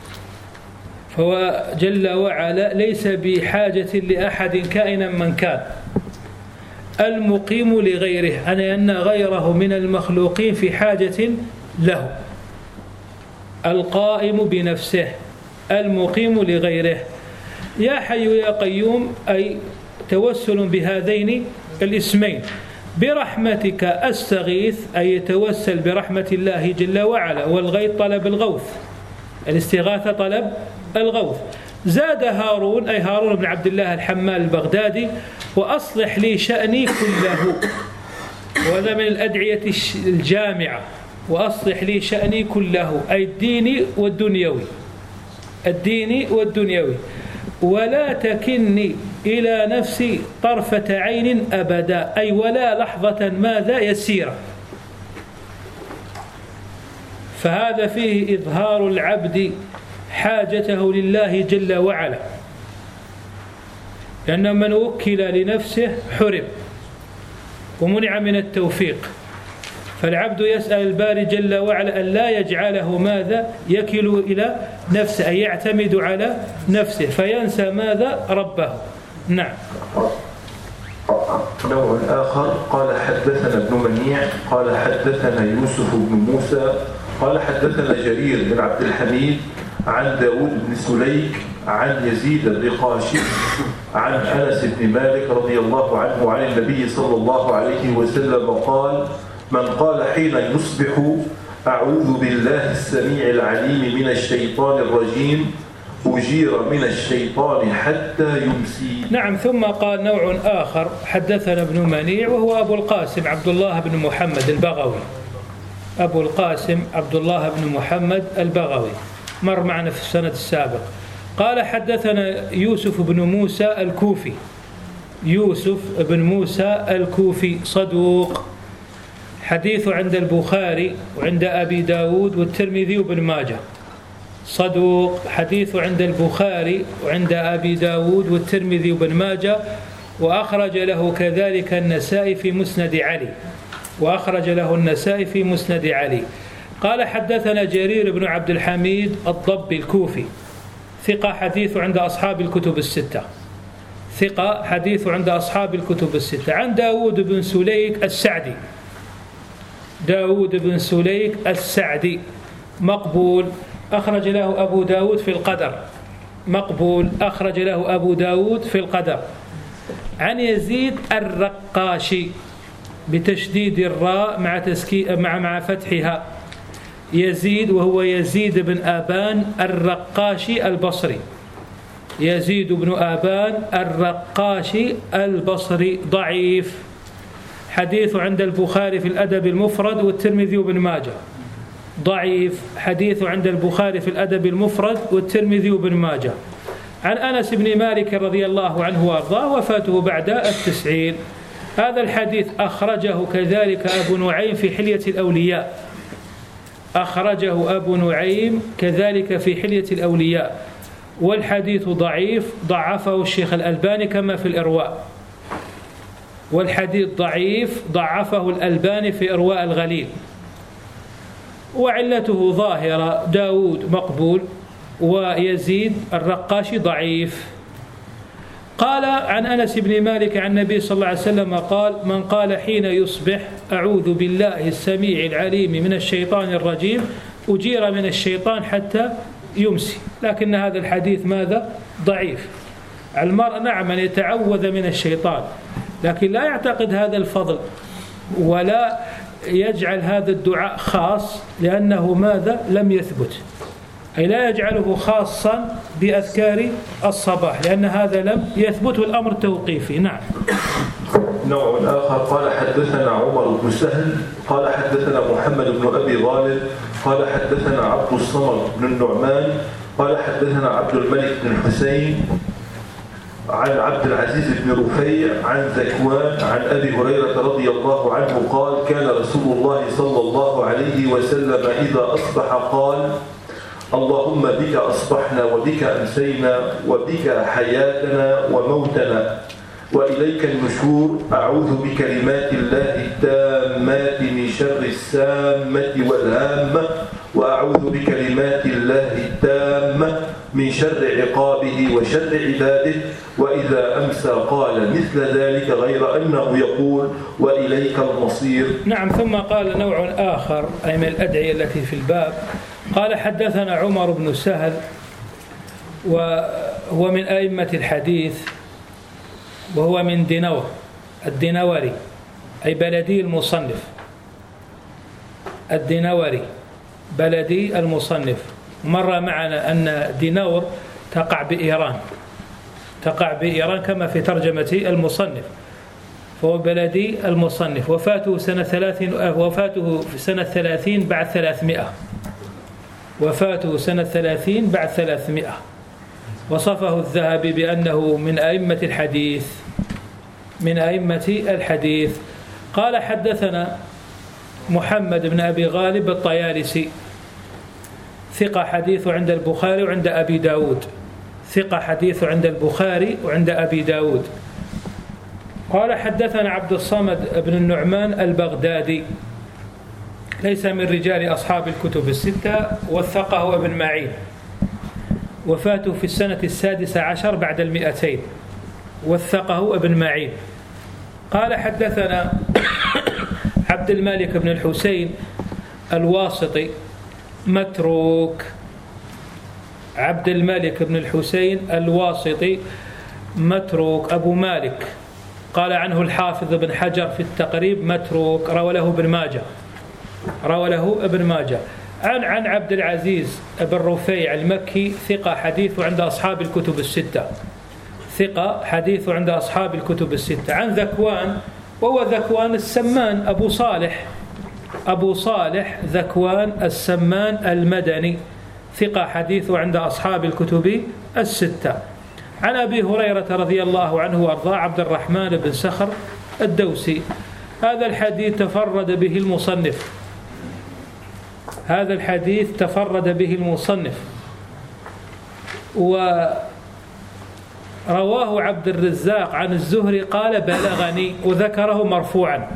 فهو جل وعلا ليس بحاجة لأحد كائنا من كان، المقيم لغيره، أي أن غيره من المخلوقين في حاجة له، القائم بنفسه المقيم لغيره. يا حي يا قيوم أي توسل بهذين الاسمين. برحمتك أستغيث أي يتوسل برحمة الله جل وعلا، والغيث طلب الغوث، الاستغاثة طلب الغوث. زاد هارون أي هارون بن عبد الله الحمال البغدادي: وأصلح لي شأني كله، وهذا من الأدعية الجامعة. وأصلح لي شأني كله أي الديني والدنيوي، الديني والدنيوي، ولا تكني إلى نفسي طرفة عين أبدا، أي ولا لحظة ماذا يسيرة. فهذا فيه إظهار العبد حاجته لله جل وعلا، لأن من وكل لنفسه حرم ومنع من التوفيق. فالعبد يسأل الباري جل وعلا أن لا يجعله ماذا يكل إلى نفسه، أي يعتمد على نفسه فينسى ماذا ربه. نعم. نوع آخر: قال حدثنا ابن منيع قال حدثنا يوسف بن موسى قال حدثنا جرير بن عبد الحميد عن داود بن سليك عن يزيد الرقاشي عن أنس بن مالك رضي الله عنه عن النبي صلى الله عليه وسلم قال: من قال حين يصبح أعوذ بالله السميع العليم من الشيطان الرجيم أجير من الشيطان حتى يمسي. نعم. ثم قال نوع آخر: حدثنا ابن منيع وهو أبو القاسم عبد الله بن محمد البغوي، أبو القاسم عبد الله بن محمد البغوي، مر معنا في السنة السابق. قال حدثنا يوسف بن موسى الكوفي، يوسف بن موسى الكوفي صدوق، حديث عند البخاري وعند أبي داود والترمذي وابن ماجه، صدوق حديث عند البخاري وعند أبي داود والترمذي وابن ماجه، وأخرج له كذلك النسائي في مسند علي، وأخرج له النسائي في مسند علي. قال حدثنا جرير بن عبد الحميد الضبي الكوفي، ثقة حديث عند أصحاب الكتب الستة، ثقة حديث عند أصحاب الكتب الستة. عن داود بن سليك السعدي، داود بن سليك السعدي مقبول، أخرج له أبو داود في القدر، مقبول، أخرج له أبو داود في القدر. عن يزيد الرقاشي بتشديد الراء مع تسكي مع مع فتحها، يزيد وهو يزيد بن آبان الرقاشي البصري، يزيد بن آبان الرقاشي البصري ضعيف، حديث عند البخاري في الأدب المفرد والترمذي وابن ماجه، ضعيف، حديث عند البخاري في الأدب المفرد والترمذي وابن ماجه. عن أنس بن مالك رضي الله عنه وأرضاه، وفاته بعد التسعين. هذا الحديث أخرجه كذلك أبو نعيم في حلية الأولياء، أخرجه أبو نعيم كذلك في حلية الأولياء، والحديث ضعيف، ضعفه الشيخ الألباني كما في الإرواء، والحديث ضعيف ضعفه الألباني في إرواء الغليل، وعلته ظاهرة، داود مقبول ويزيد الرقاشي ضعيف. قال عن أنس بن مالك عن النبي صلى الله عليه وسلم قال: من قال حين يصبح أعوذ بالله السميع العليم من الشيطان الرجيم أجير من الشيطان حتى يمسي. لكن هذا الحديث ماذا؟ ضعيف. المرء نعم أن يتعوذ من الشيطان، لكن لا يعتقد هذا الفضل ولا يجعل هذا الدعاء خاص، لأنه ماذا؟ لم يثبت، أي لا يجعله خاصا بأذكار الصباح، لأن هذا لم يثبت والأمر توقيفي. نعم. نوع آخر: قال حدثنا عمر بن سهل قال حدثنا محمد بن أبي غالب قال حدثنا عبد الصمد بن النعمان قال حدثنا عبد الملك بن حسين عن عبد العزيز بن رفيع عن ذكوان عن أبي هريرة رضي الله عنه قال كان رسول الله صلى الله عليه وسلم إذا أصبح قال اللهم بك أصبحنا وبك أمسينا وبك حياتنا وموتنا وإليك النشور أعوذ بكلمات الله التامات من شر السامة والهامة وأعوذ بكلمات الله التامة من شر عقابه وشر عباده وإذا أمسى قال مثل ذلك غير أنه يقول وإليك المصير. نعم. ثم قال نوع آخر أي من الأدعية التي في الباب. قال حدثنا عمر بن سهل وهو من أئمة الحديث وهو من دينور الدينوري أي بلدي المصنف الدينوري بلدي المصنف. مر معنا أن دينور تقع بإيران تقع بإيران كما في ترجمة المصنف، فهو بلدي المصنف. وفاته سنة ثلاثين وفاته في سنة ثلاثين بعد ثلاثمائة وفاته سنة ثلاثين بعد ثلاثمائة. وصفه الذهبي بأنه من أئمة الحديث من أئمة الحديث. قال حدثنا محمد بن أبي غالب الطيالسي ثقة حديث عند البخاري وعند أبي داود ثقة حديث عند البخاري وعند أبي داود. قال حدثنا عبد الصمد بن النعمان البغدادي ليس من رجال أصحاب الكتب الستة وثقه ابن معين وفاته في السنة السادسة عشر بعد المئتين وثقه ابن معين. قال حدثنا عبد الملك بن الحسين الواسطي متروك عبد الملك بن الحسين الواسطي متروك أبو مالك. قال عنه الحافظ بن حجر في التقريب متروك روى له ابن ماجه روى له ابن ماجه. عن عن عبد العزيز بن رفيع المكي ثقة حديث عند أصحاب الكتب الستة ثقة حديث عند أصحاب الكتب الستة. عن ذكوان وهو ذكوان السمان أبو صالح أبو صالح ذكوان السمان المدني ثقة حديث عند أصحاب الكتب الستة. عن أبي هريرة رضي الله عنه وأرضاه عبد الرحمن بن سخر الدوسي. هذا الحديث تفرد به المصنف هذا الحديث تفرد به المصنف ورواه عبد الرزاق عن الزهري قال بلغني وذكره مرفوعا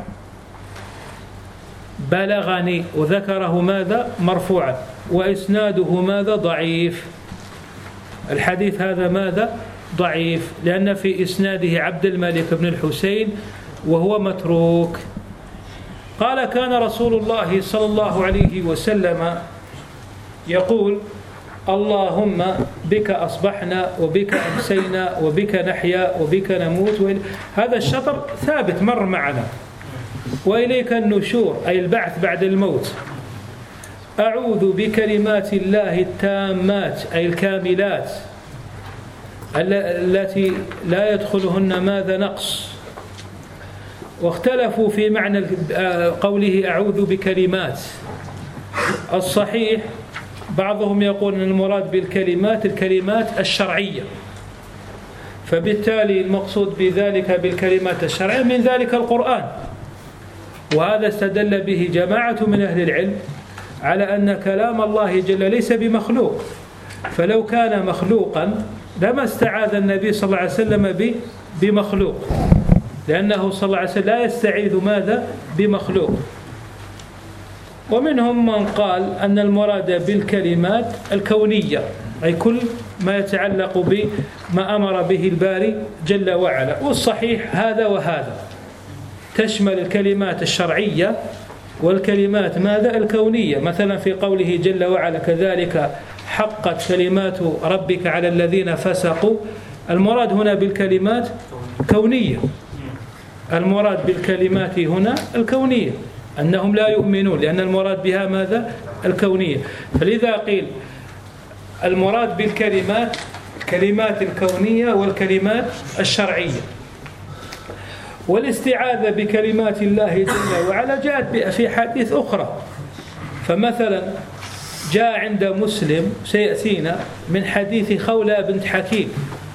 بلغني وذكره ماذا مرفوعا وإسناده ماذا ضعيف. الحديث هذا ماذا ضعيف لأن في إسناده عبد الملك بن الحسين وهو متروك. قال كان رسول الله صلى الله عليه وسلم يقول اللهم بك أصبحنا وبك أمسينا وبك نحيا وبك نموت. هذا الشطر ثابت مر معنا. وإليك النشور أي البعث بعد الموت. أعوذ بكلمات الله التامات أي الكاملات التي لا يدخلهن ماذا نقص. واختلفوا في معنى قوله أعوذ بكلمات. الصحيح بعضهم يقول أن المراد بالكلمات الكلمات الشرعية، فبالتالي المقصود بذلك بالكلمات الشرعية من ذلك القرآن. وهذا استدل به جماعة من أهل العلم على أن كلام الله جل ليس بمخلوق، فلو كان مخلوقا لما استعاذ النبي صلى الله عليه وسلم بمخلوق، لأنه صلى الله عليه وسلم لا يستعيذ ماذا بمخلوق. ومنهم من قال أن المراد بالكلمات الكونية أي كل ما يتعلق بما أمر به الباري جل وعلا. والصحيح هذا وهذا، تشمل الكلمات الشرعية والكلمات ماذا الكونية. مثلا في قوله جل وعلا كذلك حقت كلمات ربك على الذين فسقوا، المراد هنا بالكلمات كونية، المراد بالكلمات هنا الكونية أنهم لا يؤمنون، لأن المراد بها ماذا الكونية. فلذا قيل المراد بالكلمات الكلمات الكونية والكلمات الشرعية. والاستعاذة بكلمات الله جل وعلا جاءت في حديث أخرى. فمثلا جاء عند مسلم سيأتينا من حديث خولة بنت حكيم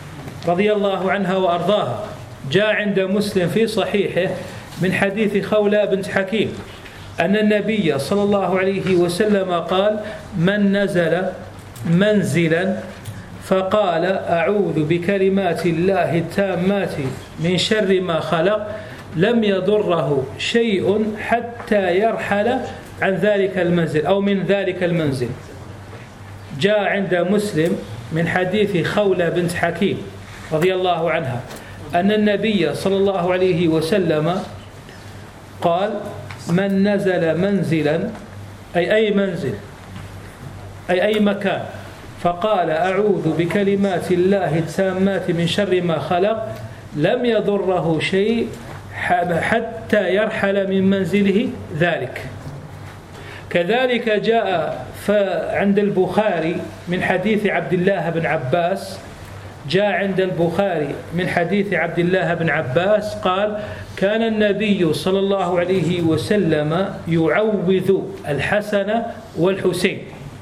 رضي الله عنها وأرضاها، جاء عند مسلم في صحيحه من حديث خولة بنت حكيم أن النبي صلى الله عليه وسلم قال: من نزل منزلا فقال أعوذ بكلمات الله التامات من شر ما خلق لم يضره شيء حتى يرحل عن ذلك المنزل أو من ذلك المنزل. جاء عند مسلم من حديث خولة بنت حكيم رضي الله عنها أن النبي صلى الله عليه وسلم قال: من نزل منزلا أي أي منزل أي أي مكان فقال أعوذ بكلمات الله التامات من شر ما خلق لم يضره شيء حتى يرحل من منزله ذلك. كذلك جاء عند البخاري من حديث عبد الله بن عباس جاء عند البخاري من حديث عبد الله بن عباس قال: كان النبي صلى الله عليه وسلم يعوذ الحسن والحسين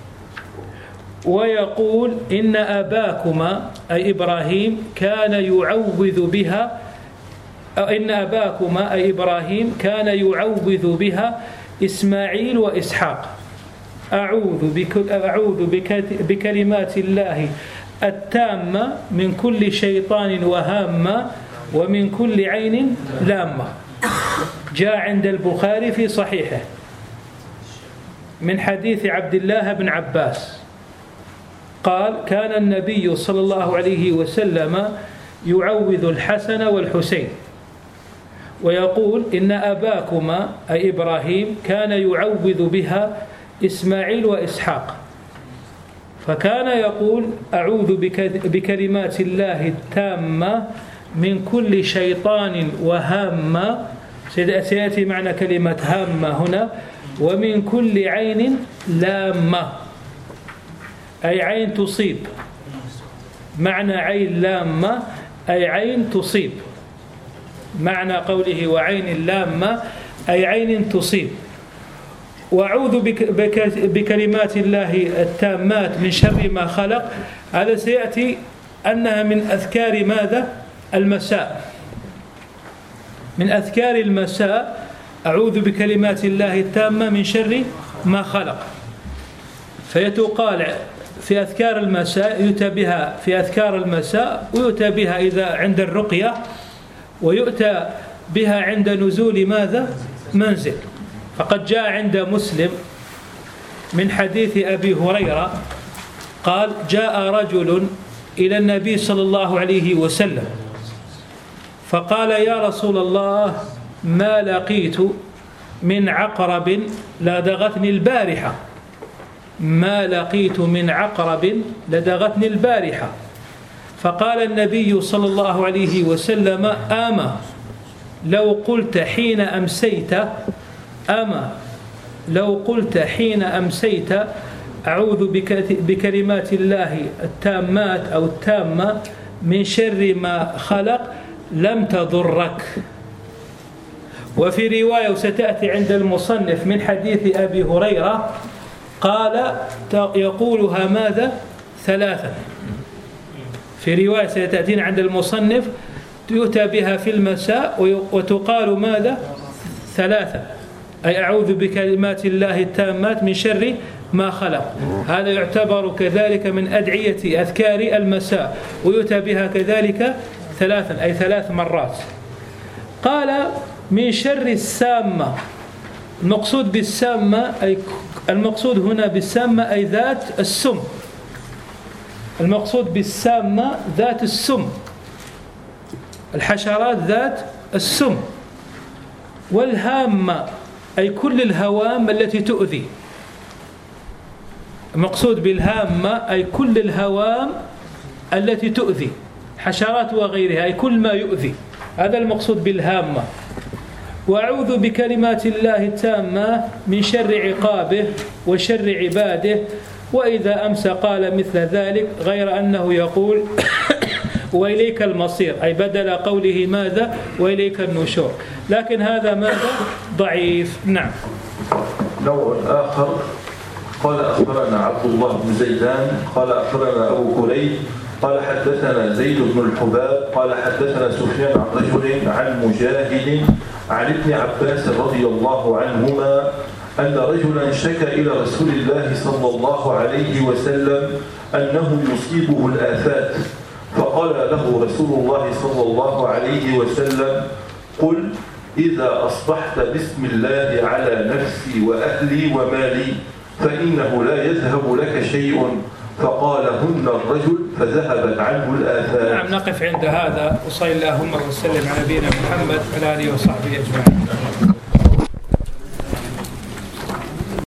ويقول: إن أباكما أي إبراهيم كان يعوذ بها إن أباكما أي إبراهيم كان يعوذ بها إسماعيل وإسحاق. أعوذ أعوذ بكلمات الله التامة من كل شيطان وهامة ومن كل عين لامة. جاء عند البخاري في صحيحه من حديث عبد الله بن عباس قال: كان النبي صلى الله عليه وسلم يعوذ الحسن والحسين ويقول: إن أباكما أي إبراهيم كان يعوذ بها إسماعيل وإسحاق. فكان يقول: أعوذ بكلمات الله التامة من كل شيطان وهامة، سيأتي معنى كلمة هامة هنا، ومن كل عين لامة أي عين تصيب. معنى عين لامة أي عين تصيب. معنى قوله وعين لامة أي عين تصيب. وأعوذ بكلمات الله التامات من شر ما خلق، هذا سيأتي أنها من أذكار ماذا؟ المساء. من أذكار المساء أعوذ بكلمات الله التامة من شر ما خلق. فيتقال في أذكار المساء، يؤتى بها في أذكار المساء، ويؤتى بها إذا عند الرقية، ويؤتى بها عند نزول ماذا؟ منزل. فقد جاء عند مسلم من حديث أبي هريرة قال: جاء رجل إلى النبي صلى الله عليه وسلم فقال: يا رسول الله، ما لقيت من عقرب لدغتني البارحة ما لقيت من عقرب لدغتني البارحة. فقال النبي صلى الله عليه وسلم: أما لو قلت حين أمسيت أما لو قلت حين أمسيت أعوذ بكلمات الله التامات أو التامة من شر ما خلق لم تضرك. وفي رواية وستأتي عند المصنف من حديث أبي هريرة قال: يقولها ماذا؟ ثلاثة. في رواية ستأتينا عند المصنف يؤتى بها في المساء وتقال ماذا؟ ثلاثة، أي أعوذ بكلمات الله التامات من شر ما خلق. هذا يعتبر كذلك من أدعية أذكار المساء، ويؤتى بها كذلك ثلاثا أي ثلاث مرات. قال: من شر السامة. المقصود بالسامة أي المقصود هنا بالسامة أي ذات السم. المقصود بالسامة ذات السم، الحشرات ذات السم. والهامة أي كل الهوام التي تؤذي. المقصود بالهامة أي كل الهوام التي تؤذي، حشرات وغيرها، أي كل ما يؤذي. هذا المقصود بالهامة. وأعوذ بكلمات الله التامة من شر عقابه وشر عباده. وإذا أمسى قال مثل ذلك، غير أنه يقول وإليك المصير، أي بدل قوله ماذا؟ وإليك النشور. لكن هذا ماذا؟ ضعيف. نعم. نوع آخر قال أخبرنا عبد الله بن زيدان قال أخبرنا أبو كريب قال حدثنا زيد بن الحباب قال حدثنا سفيان عن رجل عن مجاهد عن ابن عباس رضي الله عنهما أن رجلا شكى إلى رسول الله صلى الله عليه وسلم أنه يصيبه الآفات، فقال له رسول الله صلى الله عليه وسلم: قل إذا أصبحت بسم الله على نفسي وأهلي ومالي فإنه لا يذهب لك شيء. فقالهن الرجل فذهبت عنه الآفات. نعم، نقف عند هذا وصلى اللهم وسلم على نبينا محمد وعلى آله وصحبه أجمعين.